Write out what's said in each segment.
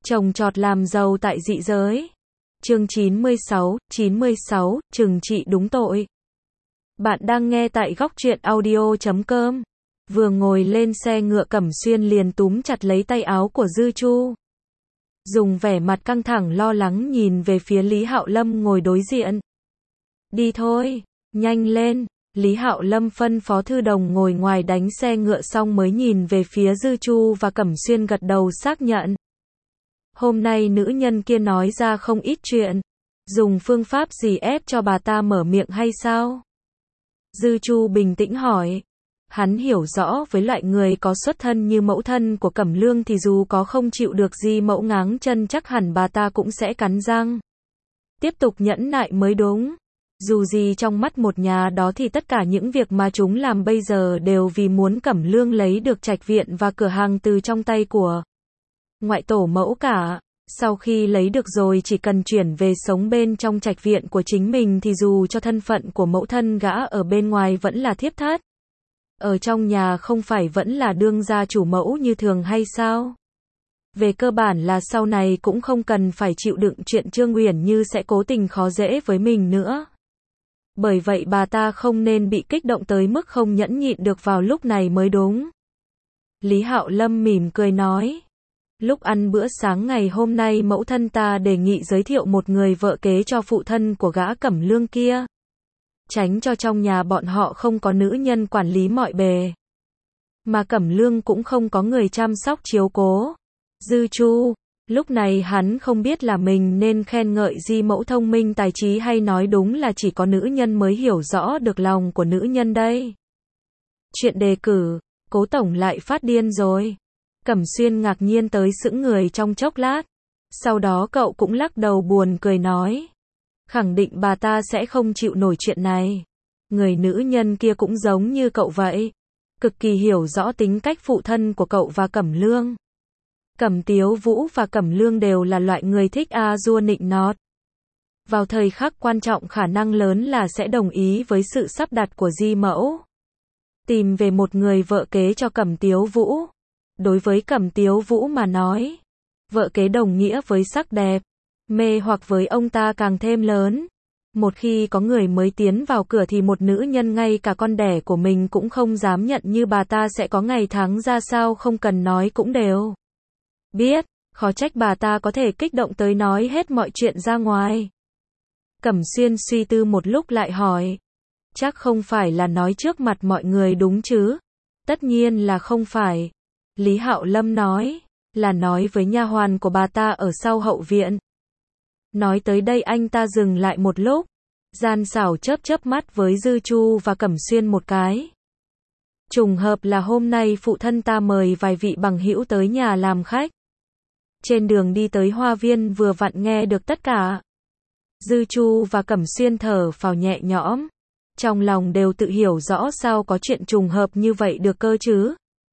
Trồng trọt làm giàu tại dị giới. Chương 96, trừng trị đúng tội. Bạn đang nghe tại góc truyện audio.com. Vừa ngồi lên xe ngựa, Cẩm Xuyên liền túm chặt lấy tay áo của Dư Chu. Dùng vẻ mặt căng thẳng lo lắng nhìn về phía Lý Hạo Lâm ngồi đối diện. Đi thôi, nhanh lên. Lý Hạo Lâm phân phó thư đồng ngồi ngoài đánh xe ngựa xong mới nhìn về phía Dư Chu và Cẩm Xuyên gật đầu xác nhận. Hôm nay nữ nhân kia nói ra không ít chuyện. Dùng phương pháp gì ép cho bà ta mở miệng hay sao? Dư Chu bình tĩnh hỏi. Hắn hiểu rõ với loại người có xuất thân như mẫu thân của Cẩm Lương thì dù có không chịu được Di Mẫu ngáng chân chắc hẳn bà ta cũng sẽ cắn răng. Tiếp tục nhẫn nại mới đúng. Dù gì trong mắt một nhà đó thì tất cả những việc mà chúng làm bây giờ đều vì muốn Cẩm Lương lấy được trạch viện và cửa hàng từ trong tay của ngoại tổ mẫu cả. Sau khi lấy được rồi chỉ cần chuyển về sống bên trong trạch viện của chính mình thì dù cho thân phận của mẫu thân gã ở bên ngoài vẫn là thiếp thất. Ở trong nhà không phải vẫn là đương gia chủ mẫu như thường hay sao? Về cơ bản là sau này cũng không cần phải chịu đựng chuyện Trương Uyển Như sẽ cố tình khó dễ với mình nữa. Bởi vậy bà ta không nên bị kích động tới mức không nhẫn nhịn được vào lúc này mới đúng. Lý Hạo Lâm mỉm cười nói. Lúc ăn bữa sáng ngày hôm nay mẫu thân ta đề nghị giới thiệu một người vợ kế cho phụ thân của gã Cẩm Lương kia. Tránh cho trong nhà bọn họ không có nữ nhân quản lý mọi bề. Mà Cẩm Lương cũng không có người chăm sóc chiếu cố. Dư Chu, lúc này hắn không biết là mình nên khen ngợi Di Mẫu thông minh tài trí hay nói đúng là chỉ có nữ nhân mới hiểu rõ được lòng của nữ nhân đây. Chuyện đề cử, Cố tổng lại phát điên rồi. Cẩm Xuyên ngạc nhiên tới sững người trong chốc lát. Sau đó cậu cũng lắc đầu buồn cười nói. Khẳng định bà ta sẽ không chịu nổi chuyện này. Người nữ nhân kia cũng giống như cậu vậy. Cực kỳ hiểu rõ tính cách phụ thân của cậu và Cẩm Lương. Cẩm Tiếu Vũ và Cẩm Lương đều là loại người thích a dua nịnh nọt. Vào thời khắc quan trọng khả năng lớn là sẽ đồng ý với sự sắp đặt của Di Mẫu. Tìm về một người vợ kế cho Cẩm Tiếu Vũ. Đối với Cẩm Tiếu Vũ mà nói, vợ kế đồng nghĩa với sắc đẹp, mê hoặc với ông ta càng thêm lớn. Một khi có người mới tiến vào cửa thì một nữ nhân ngay cả con đẻ của mình cũng không dám nhận như bà ta sẽ có ngày tháng ra sao không cần nói cũng đều biết, khó trách bà ta có thể kích động tới nói hết mọi chuyện ra ngoài. Cẩm Xuyên suy tư một lúc lại hỏi, chắc không phải là nói trước mặt mọi người đúng chứ? Tất nhiên là không phải. Lý Hạo Lâm nói, là nói với nha hoàn của bà ta ở sau hậu viện. Nói tới đây anh ta dừng lại một lúc, gian xảo chớp chớp mắt với Dư Chu và Cẩm Xuyên một cái. Trùng hợp là hôm nay phụ thân ta mời vài vị bằng hữu tới nhà làm khách. Trên đường đi tới hoa viên vừa vặn nghe được tất cả. Dư Chu và Cẩm Xuyên thở phào nhẹ nhõm. Trong lòng đều tự hiểu rõ sao có chuyện trùng hợp như vậy được cơ chứ.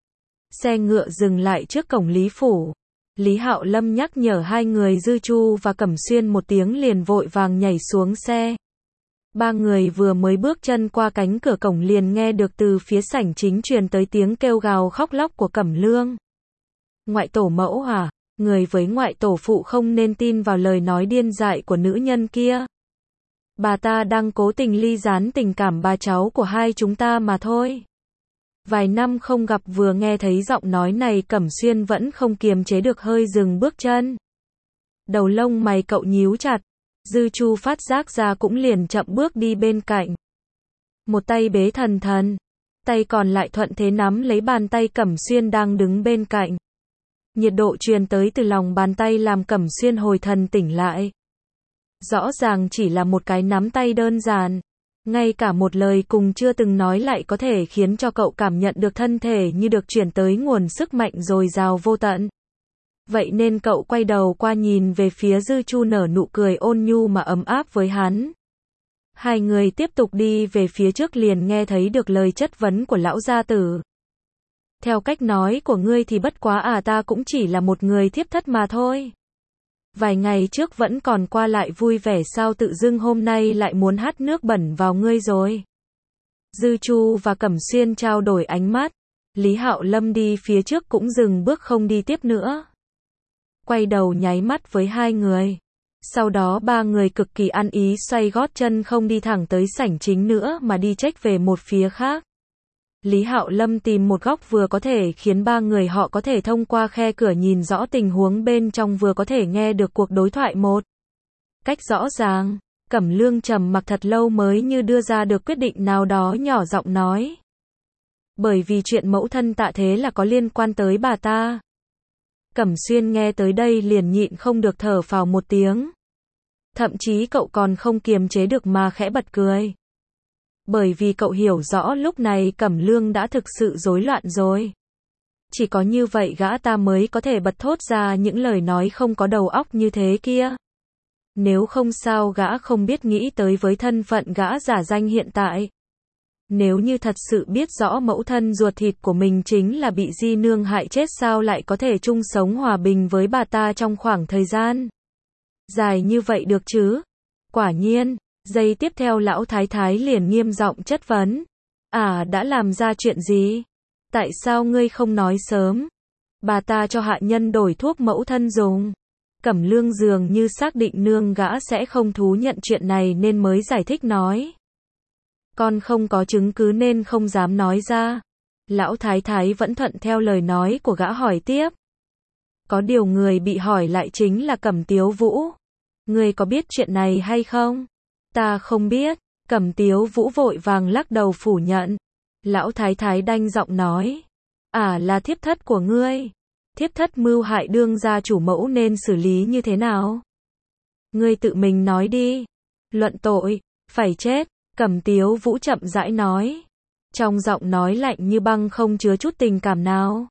Xe ngựa dừng lại trước cổng Lý Phủ. Lý Hạo Lâm nhắc nhở hai người Dư Chu và Cẩm Xuyên một tiếng liền vội vàng nhảy xuống xe. Ba người vừa mới bước chân qua cánh cửa cổng liền nghe được từ phía sảnh chính truyền tới tiếng kêu gào khóc lóc của Cẩm Lương. Ngoại tổ mẫu hả? Người với ngoại tổ phụ không nên tin vào lời nói điên dại của nữ nhân kia. Bà ta đang cố tình ly gián tình cảm ba cháu của hai chúng ta mà thôi. Vài năm không gặp vừa nghe thấy giọng nói này Cẩm Xuyên vẫn không kiềm chế được hơi dừng bước chân. Đầu lông mày cậu nhíu chặt. Dư Chu phát giác ra cũng liền chậm bước đi bên cạnh. Một tay bế thần thần. Tay còn lại thuận thế nắm lấy bàn tay Cẩm Xuyên đang đứng bên cạnh. Nhiệt độ truyền tới từ lòng bàn tay làm Cẩm Xuyên hồi thần tỉnh lại. Rõ ràng chỉ là một cái nắm tay đơn giản. Ngay cả một lời cùng chưa từng nói lại có thể khiến cho cậu cảm nhận được thân thể như được chuyển tới nguồn sức mạnh dồi dào vô tận. Vậy nên cậu quay đầu qua nhìn về phía Dư Chu nở nụ cười ôn nhu mà ấm áp với hắn. Hai người tiếp tục đi về phía trước liền nghe thấy được lời chất vấn của lão gia tử. Theo cách nói của ngươi thì bất quá ta cũng chỉ là một người thiếp thất mà thôi. Vài ngày trước vẫn còn qua lại vui vẻ sao tự dưng hôm nay lại muốn hắt nước bẩn vào ngươi rồi. Dư Chu và Cẩm Xuyên trao đổi ánh mắt. Lý Hạo Lâm đi phía trước cũng dừng bước không đi tiếp nữa. quay đầu nháy mắt với hai người. Sau đó ba người cực kỳ ăn ý xoay gót chân không đi thẳng tới sảnh chính nữa mà đi chếch về một phía khác. Lý Hạo Lâm tìm một góc vừa có thể khiến ba người họ có thể thông qua khe cửa nhìn rõ tình huống bên trong vừa có thể nghe được cuộc đối thoại một cách rõ ràng. Cẩm Lương trầm mặc thật lâu mới như đưa ra được quyết định nào đó, nhỏ giọng nói. Bởi vì chuyện mẫu thân Tạ Thế là có liên quan tới bà ta. Cẩm Xuyên nghe tới đây liền nhịn không được thở phào một tiếng. Thậm chí cậu còn không kiềm chế được mà khẽ bật cười. Bởi vì cậu hiểu rõ lúc này Cẩm Lương đã thực sự rối loạn rồi. Chỉ có như vậy gã ta mới có thể bật thốt ra những lời nói không có đầu óc như thế kia. Nếu không sao gã không biết nghĩ tới với thân phận gã giả danh hiện tại. Nếu như thật sự biết rõ mẫu thân ruột thịt của mình chính là bị Di Nương hại chết, sao lại có thể chung sống hòa bình với bà ta trong khoảng thời gian dài như vậy được chứ? Quả nhiên, giây tiếp theo lão thái thái liền nghiêm giọng chất vấn. Đã làm ra chuyện gì? Tại sao ngươi không nói sớm? Bà ta cho hạ nhân đổi thuốc mẫu thân dùng. Cẩm Lương dường như xác định nương gã sẽ không thú nhận chuyện này nên mới giải thích nói. Con không có chứng cứ nên không dám nói ra. Lão thái thái vẫn thuận theo lời nói của gã hỏi tiếp. Có điều người bị hỏi lại chính là Cẩm Tiếu Vũ. Ngươi có biết chuyện này hay không? Ta không biết. Cẩm Tiếu Vũ vội vàng lắc đầu phủ nhận. Lão thái thái đanh giọng nói. Là thiếp thất của ngươi. Thiếp thất mưu hại đương gia chủ mẫu nên xử lý như thế nào? Ngươi tự mình nói đi. Luận tội, phải chết. Cẩm Tiếu Vũ chậm rãi nói. Trong giọng nói lạnh như băng không chứa chút tình cảm nào.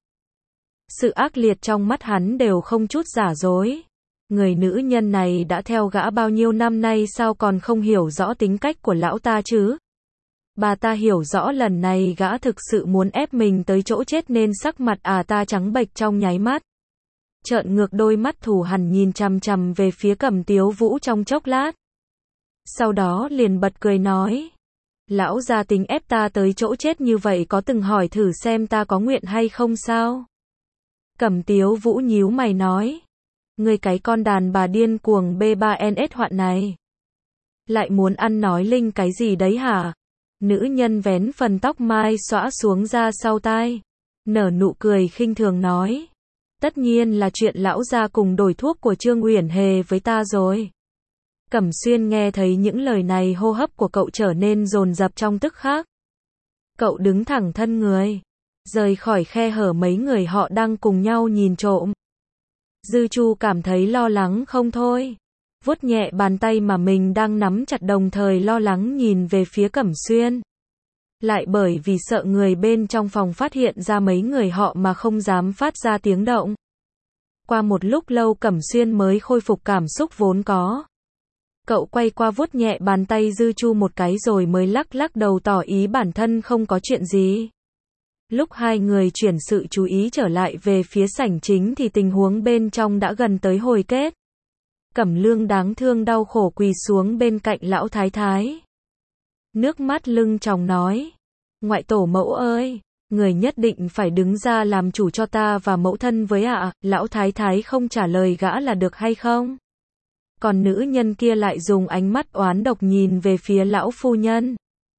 Sự ác liệt trong mắt hắn đều không chút giả dối. Người nữ nhân này đã theo gã bao nhiêu năm nay sao còn không hiểu rõ tính cách của lão ta chứ? Bà ta hiểu rõ lần này gã thực sự muốn ép mình tới chỗ chết nên sắc mặt ta trắng bệch trong nháy mắt. Trợn ngược đôi mắt thù hằn nhìn chằm chằm về phía Cẩm Tiếu Vũ trong chốc lát. Sau đó liền bật cười nói. Lão gia tính ép ta tới chỗ chết như vậy có từng hỏi thử xem ta có nguyện hay không sao? Cẩm Tiếu Vũ nhíu mày nói. Ngươi cái con đàn bà điên cuồng B3NS hoạn này. Lại muốn ăn nói linh cái gì đấy hả? Nữ nhân vén phần tóc mai xõa xuống ra sau tai. Nở nụ cười khinh thường nói. Tất nhiên là chuyện lão gia cùng đổi thuốc của Trương Uyển Hề với ta rồi. Cẩm Xuyên nghe thấy những lời này hô hấp của cậu trở nên dồn dập trong tức khắc. Cậu đứng thẳng thân người. Rời khỏi khe hở mấy người họ đang cùng nhau nhìn trộm. Dư Chu cảm thấy lo lắng không thôi. Vuốt nhẹ bàn tay mà mình đang nắm chặt đồng thời lo lắng nhìn về phía Cẩm Xuyên. Lại bởi vì sợ người bên trong phòng phát hiện ra mấy người họ mà không dám phát ra tiếng động. Qua một lúc lâu Cẩm Xuyên mới khôi phục cảm xúc vốn có. Cậu quay qua vuốt nhẹ bàn tay Dư Chu một cái rồi mới lắc lắc đầu tỏ ý bản thân không có chuyện gì. Lúc hai người chuyển sự chú ý trở lại về phía sảnh chính thì tình huống bên trong đã gần tới hồi kết. Cẩm Lương đáng thương đau khổ quỳ xuống bên cạnh lão thái thái. Nước mắt lưng tròng nói. Ngoại tổ mẫu ơi, người nhất định phải đứng ra làm chủ cho ta và mẫu thân với ạ. Lão thái thái không trả lời gã là được hay không? Còn nữ nhân kia lại dùng ánh mắt oán độc nhìn về phía lão phu nhân.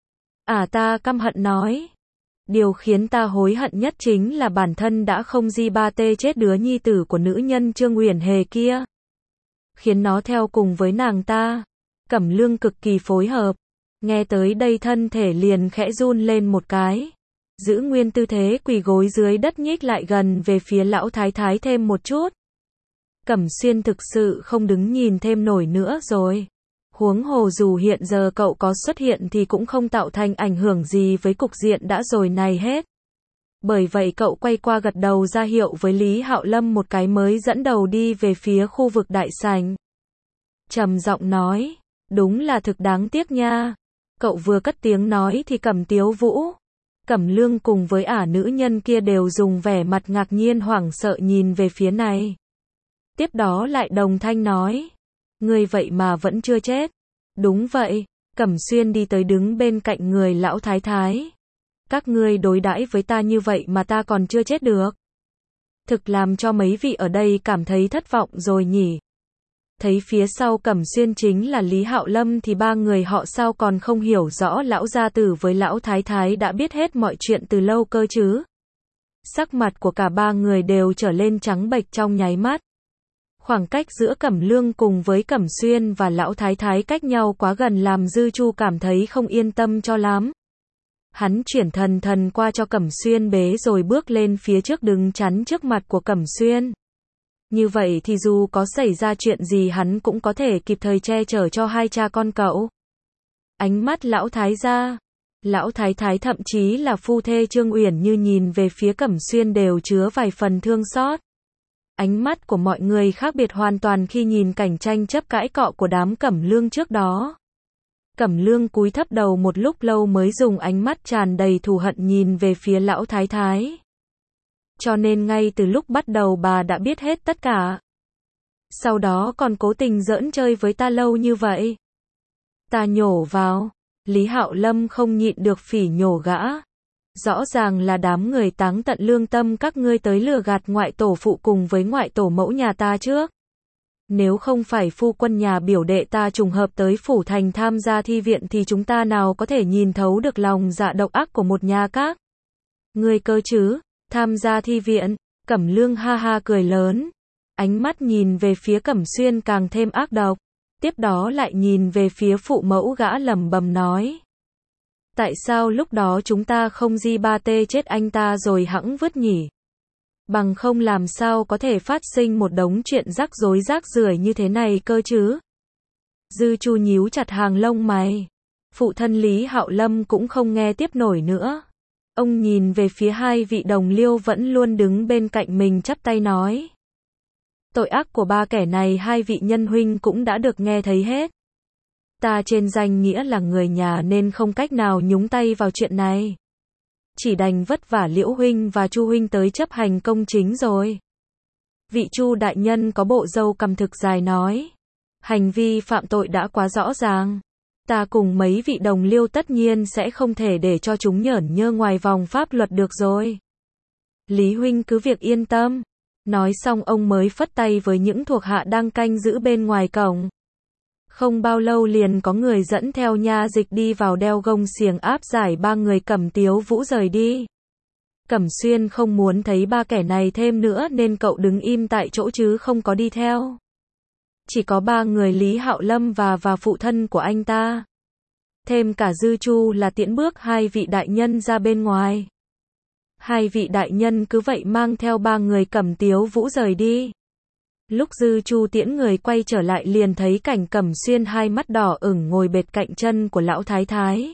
Ta căm hận nói. Điều khiến ta hối hận nhất chính là bản thân đã không di ba tê chết đứa nhi tử của nữ nhân Trương Uyển Hề kia. Khiến nó theo cùng với nàng ta. Cẩm Lương cực kỳ phối hợp. Nghe tới đây thân thể liền khẽ run lên một cái. Giữ nguyên tư thế quỳ gối dưới đất nhích lại gần về phía lão thái thái thêm một chút. Cẩm Xuyên thực sự không đứng nhìn thêm nổi nữa rồi. Huống hồ dù hiện giờ cậu có xuất hiện thì cũng không tạo thành ảnh hưởng gì với cục diện đã rồi này hết. Bởi vậy cậu quay qua gật đầu ra hiệu với Lý Hạo Lâm một cái mới dẫn đầu đi về phía khu vực đại sảnh. Trầm giọng nói, đúng là thực đáng tiếc nha. Cậu vừa cất tiếng nói thì Cẩm Tiếu Vũ, Cẩm Lương cùng với nữ nhân kia đều dùng vẻ mặt ngạc nhiên hoảng sợ nhìn về phía này. Tiếp đó lại đồng thanh nói, ngươi vậy mà vẫn chưa chết. Đúng vậy. Cẩm Xuyên đi tới đứng bên cạnh người lão thái thái. Các ngươi đối đãi với ta như vậy mà ta còn chưa chết được. Thực làm cho mấy vị ở đây cảm thấy thất vọng rồi nhỉ. Thấy phía sau Cẩm Xuyên chính là Lý Hạo Lâm thì ba người họ sao còn không hiểu rõ lão gia tử với lão thái thái đã biết hết mọi chuyện từ lâu cơ chứ. Sắc mặt của cả ba người đều trở lên trắng bệch trong nháy mắt. Khoảng cách giữa Cẩm Lương cùng với Cẩm Xuyên và lão thái thái cách nhau quá gần làm Dư Chu cảm thấy không yên tâm cho lắm. Hắn chuyển thần qua cho Cẩm Xuyên bế rồi bước lên phía trước đứng chắn trước mặt của Cẩm Xuyên. Như vậy thì dù có xảy ra chuyện gì hắn cũng có thể kịp thời che chở cho hai cha con cậu. Ánh mắt lão thái gia, lão thái thái thậm chí là phu thê Trương Uyển Như nhìn về phía Cẩm Xuyên đều chứa vài phần thương xót. Ánh mắt của mọi người khác biệt hoàn toàn khi nhìn cảnh tranh chấp cãi cọ của đám Cẩm Lương trước đó. Cẩm Lương cúi thấp đầu một lúc lâu mới dùng ánh mắt tràn đầy thù hận nhìn về phía lão thái thái. Cho nên ngay từ lúc bắt đầu bà đã biết hết tất cả. Sau đó còn cố tình giỡn chơi với ta lâu như vậy. Ta nhổ vào. Lý Hạo Lâm không nhịn được phỉ nhổ gã. Rõ ràng là đám người táng tận lương tâm các ngươi tới lừa gạt ngoại tổ phụ cùng với ngoại tổ mẫu nhà ta trước. Nếu không phải phu quân nhà biểu đệ ta trùng hợp tới phủ thành tham gia thi viện thì chúng ta nào có thể nhìn thấu được lòng dạ độc ác của một nhà các. Ngươi cơ chứ, tham gia thi viện, Cẩm Lương ha ha cười lớn. Ánh mắt nhìn về phía Cẩm Xuyên càng thêm ác độc. Tiếp đó lại nhìn về phía phụ mẫu gã lẩm bẩm nói. Tại sao lúc đó chúng ta không di ba tê chết anh ta rồi hẵng vứt nhỉ? Bằng không làm sao có thể phát sinh một đống chuyện rắc rối rác rưởi như thế này cơ chứ? Dư Chu nhíu chặt hàng lông mày. Phụ thân Lý Hạo Lâm cũng không nghe tiếp nổi nữa. Ông nhìn về phía hai vị đồng liêu vẫn luôn đứng bên cạnh mình chắp tay nói. Tội ác của ba kẻ này hai vị nhân huynh cũng đã được nghe thấy hết. Ta trên danh nghĩa là người nhà nên không cách nào nhúng tay vào chuyện này. Chỉ đành vất vả Liễu huynh và Chu huynh tới chấp hành công chính rồi. Vị Chu đại nhân có bộ râu cằm thực dài nói. Hành vi phạm tội đã quá rõ ràng. Ta cùng mấy vị đồng liêu tất nhiên sẽ không thể để cho chúng nhởn nhơ ngoài vòng pháp luật được rồi. Lý huynh cứ việc yên tâm. Nói xong ông mới phất tay với những thuộc hạ đang canh giữ bên ngoài cổng. Không bao lâu liền có người dẫn theo nha dịch đi vào đeo gông xiềng áp giải ba người Cẩm Tiếu Vũ rời đi. Cẩm Xuyên không muốn thấy ba kẻ này thêm nữa nên cậu đứng im tại chỗ chứ không có đi theo. Chỉ có ba người Lý Hạo Lâm và phụ thân của anh ta. Thêm cả Dư Chu là tiễn bước hai vị đại nhân ra bên ngoài. Hai vị đại nhân cứ vậy mang theo ba người Cẩm Tiếu Vũ rời đi. Lúc Dư Chu tiễn người quay trở lại liền thấy cảnh Cẩm Xuyên hai mắt đỏ ửng ngồi bệt cạnh chân của lão thái thái.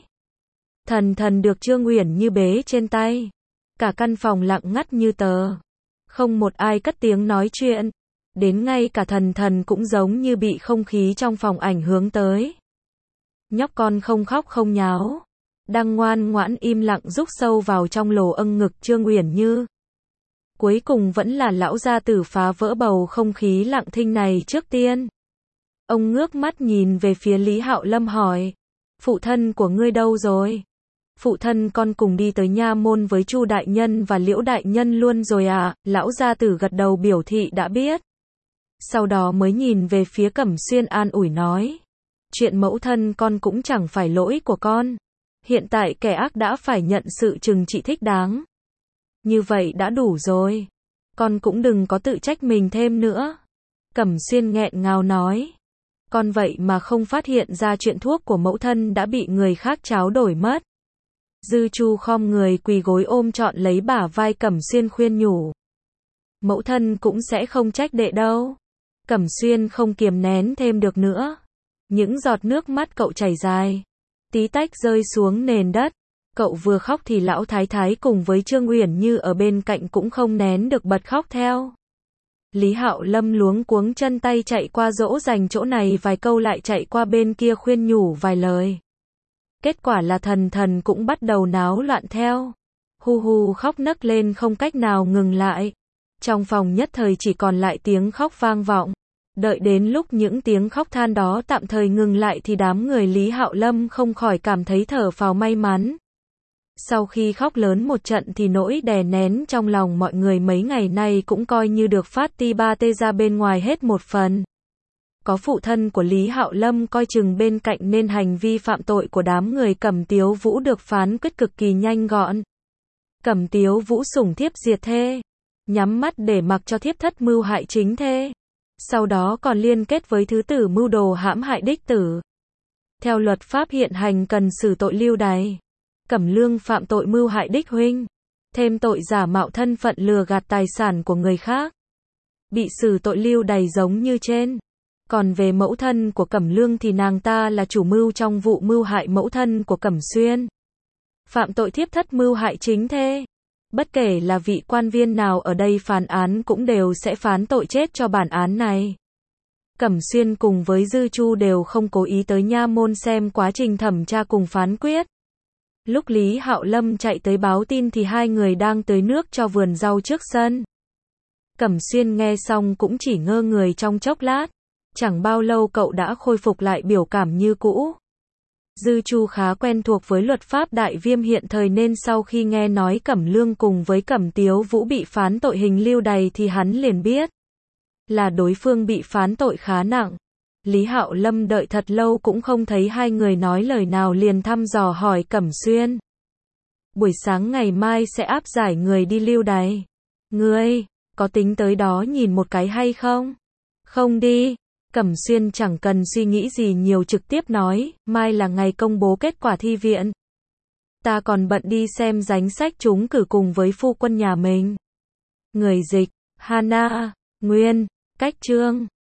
Thần được Trương Uyển Như bế trên tay. Cả căn phòng lặng ngắt như tờ. Không một ai cất tiếng nói chuyện. Đến ngay cả thần cũng giống như bị không khí trong phòng ảnh hưởng tới. Nhóc con không khóc không nháo. Đang ngoan ngoãn im lặng rúc sâu vào trong lồ âng ngực Trương Uyển Như. Cuối cùng vẫn là lão gia tử phá vỡ bầu không khí lặng thinh này trước tiên. Ông ngước mắt nhìn về phía Lý Hạo Lâm hỏi. Phụ thân của ngươi đâu rồi? Phụ thân con cùng đi tới nha môn với Chu đại nhân và Liễu đại nhân luôn rồi à? Lão gia tử gật đầu biểu thị đã biết. Sau đó mới nhìn về phía Cẩm Xuyên an ủi nói. Chuyện mẫu thân con cũng chẳng phải lỗi của con. Hiện tại kẻ ác đã phải nhận sự trừng trị thích đáng. Như vậy đã đủ rồi. Con cũng đừng có tự trách mình thêm nữa. Cẩm Xuyên nghẹn ngào nói. Con vậy mà không phát hiện ra chuyện thuốc của mẫu thân đã bị người khác tráo đổi mất. Dư Chu khom người quỳ gối ôm trọn lấy bả vai Cẩm Xuyên khuyên nhủ. Mẫu thân cũng sẽ không trách đệ đâu. Cẩm Xuyên không kiềm nén thêm được nữa. Những giọt nước mắt cậu chảy dài. Tí tách rơi xuống nền đất. Cậu vừa khóc thì lão thái thái cùng với Trương Uyển Như ở bên cạnh cũng không nén được bật khóc theo. Lý Hạo Lâm luống cuống chân tay chạy qua dỗ dành chỗ này vài câu lại chạy qua bên kia khuyên nhủ vài lời. Kết quả là thần cũng bắt đầu náo loạn theo. Hu hu khóc nấc lên không cách nào ngừng lại. Trong phòng nhất thời chỉ còn lại tiếng khóc vang vọng. Đợi đến lúc những tiếng khóc than đó tạm thời ngừng lại thì đám người Lý Hạo Lâm không khỏi cảm thấy thở phào may mắn. Sau khi khóc lớn một trận thì nỗi đè nén trong lòng mọi người mấy ngày nay cũng coi như được phát ti ba tê ra bên ngoài hết một phần. Có phụ thân của Lý Hạo Lâm coi chừng bên cạnh nên hành vi phạm tội của đám người Cẩm Tiếu Vũ được phán quyết cực kỳ nhanh gọn. Cẩm Tiếu Vũ sủng thiếp diệt thê, nhắm mắt để mặc cho thiếp thất mưu hại chính thê. Sau đó còn liên kết với thứ tử mưu đồ hãm hại đích tử. Theo luật pháp hiện hành cần xử tội lưu đày. Cẩm Lương phạm tội mưu hại đích huynh, thêm tội giả mạo thân phận lừa gạt tài sản của người khác, bị xử tội lưu đày giống như trên. Còn về mẫu thân của Cẩm Lương thì nàng ta là chủ mưu trong vụ mưu hại mẫu thân của Cẩm Xuyên, phạm tội thiếp thất mưu hại chính thê. Bất kể là vị quan viên nào ở đây phán án cũng đều sẽ phán tội chết cho bản án này. Cẩm Xuyên cùng với Dư Chu đều không cố ý tới nha môn xem quá trình thẩm tra cùng phán quyết. Lúc Lý Hạo Lâm chạy tới báo tin thì hai người đang tưới nước cho vườn rau trước sân. Cẩm Xuyên nghe xong cũng chỉ ngơ người trong chốc lát. Chẳng bao lâu cậu đã khôi phục lại biểu cảm như cũ. Dư Chu khá quen thuộc với luật pháp Đại Viêm hiện thời nên sau khi nghe nói Cẩm Lương cùng với Cẩm Tiếu Vũ bị phán tội hình lưu đày thì hắn liền biết là đối phương bị phán tội khá nặng. Lý Hạo Lâm đợi thật lâu cũng không thấy hai người nói lời nào liền thăm dò hỏi Cẩm Xuyên. Buổi sáng ngày mai sẽ áp giải người đi lưu đày. Ngươi, có tính tới đó nhìn một cái hay không? Không đi. Cẩm Xuyên chẳng cần suy nghĩ gì nhiều trực tiếp nói, mai là ngày công bố kết quả thi viện. Ta còn bận đi xem danh sách trúng cử cùng với phu quân nhà mình. Người dịch, Hana, Nguyên, Cách Chương.